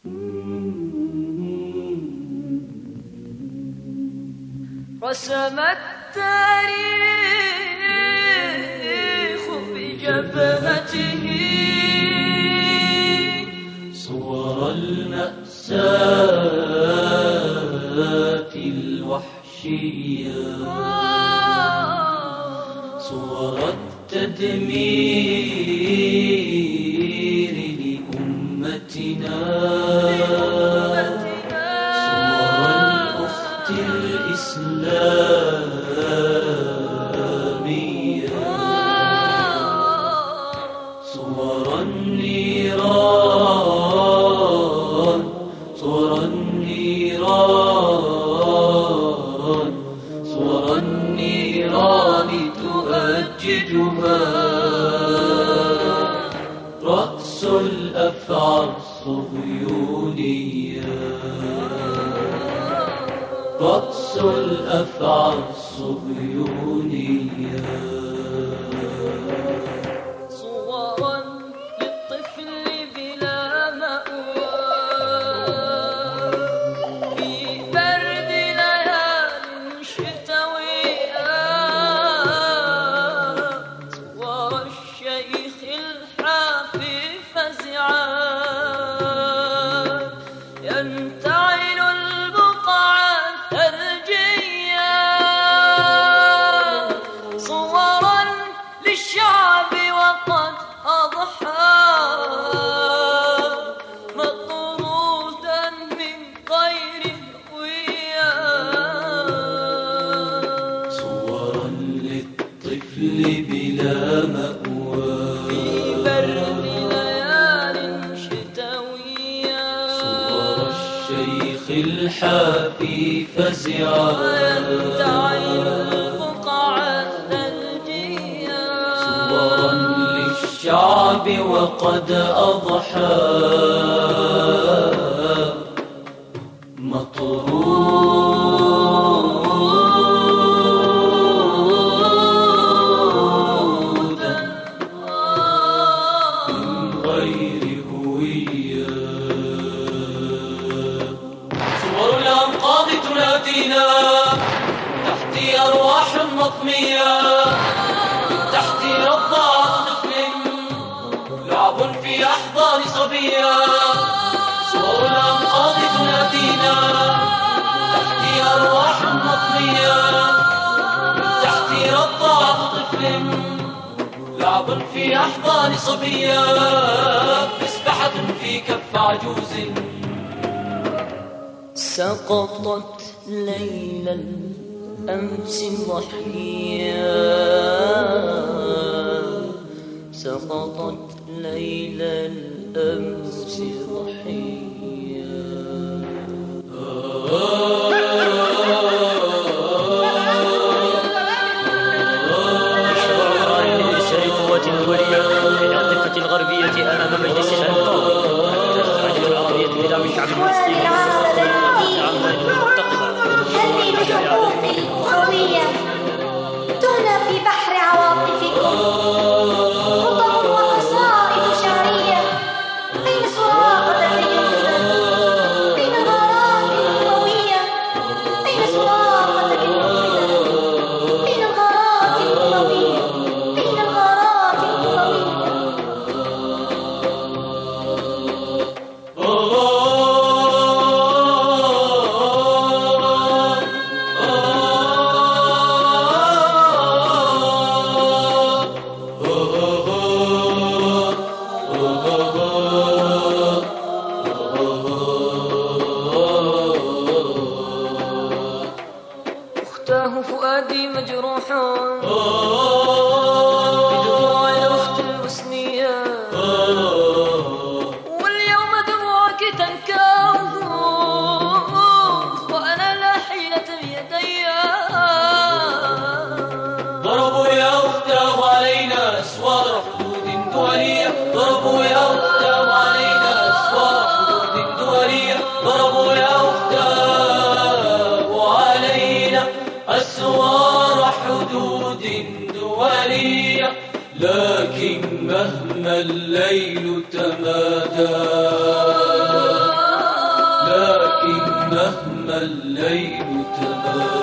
رسم التاريخ بجبهته صور المأساة الوحشية، صور التدمير لأمتنا، صور الأخت الإسلامية، صور النيران، صور النيران، صور النيران تؤججها رأس الأفعى الصهيونية، رأس الأفعى الصهيونية. صورا للطفل بلا مأوى في برد ليال شتوية، صور الشيخ الحافي فزعا ينتعل البقع الثلجية، صورا للشعب وقد أضحى مطرودا من غير هوية، صورا للطفل بلا مأوى في برد ليال شتوية، صور الشيخ الحافي فزعا ينتعل البقع الثلجية، صورا للشعب وقد أضحى مطرودا من غير هوية. صور الأنقاض تنادينا تحت أرواح مطمية، تحت رضاعة طفل لعب في أحضان صبية. صور الأنقاض تنادينا تحت أرواح مطمية، تحت رضاعة طفل لعب في أحضان صبية، مسبحة في كف عجوز سقطت ليل الأمس ضحية، سقطت ليل الأمس ضحية. مشروع راي لإرسال القوات الدولية إلى الضفة الغربية أمام مجلس الأنقاض تستعجل العربية بدعم الشعب الفلسطيني عما المنتقبة. هذه الحقوق القوية تهنى في بحر عواطفكم، خطب وقصائد شعرية بين سراقة اليمن، بين غارات قوية، بين سراقة اليمن، بين الغارات القوية، بين الغارات القوية. أختاه فؤادي مجروح بدموع الأخت البوسنية، واليوم دموعك تنكاه وأنا لا حيلة بيدي. ضربوا يا أختاه علينا أسوار حدود دولية، ضربوا يا أختاه علينا أسوار حدود دولية، ضربوا يا أختاه علينا أسوار حدود دولية. لكن مهما الليل تمادى كلما الليل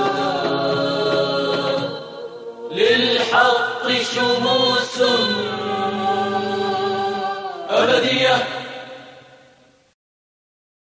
تبادى للحق شموس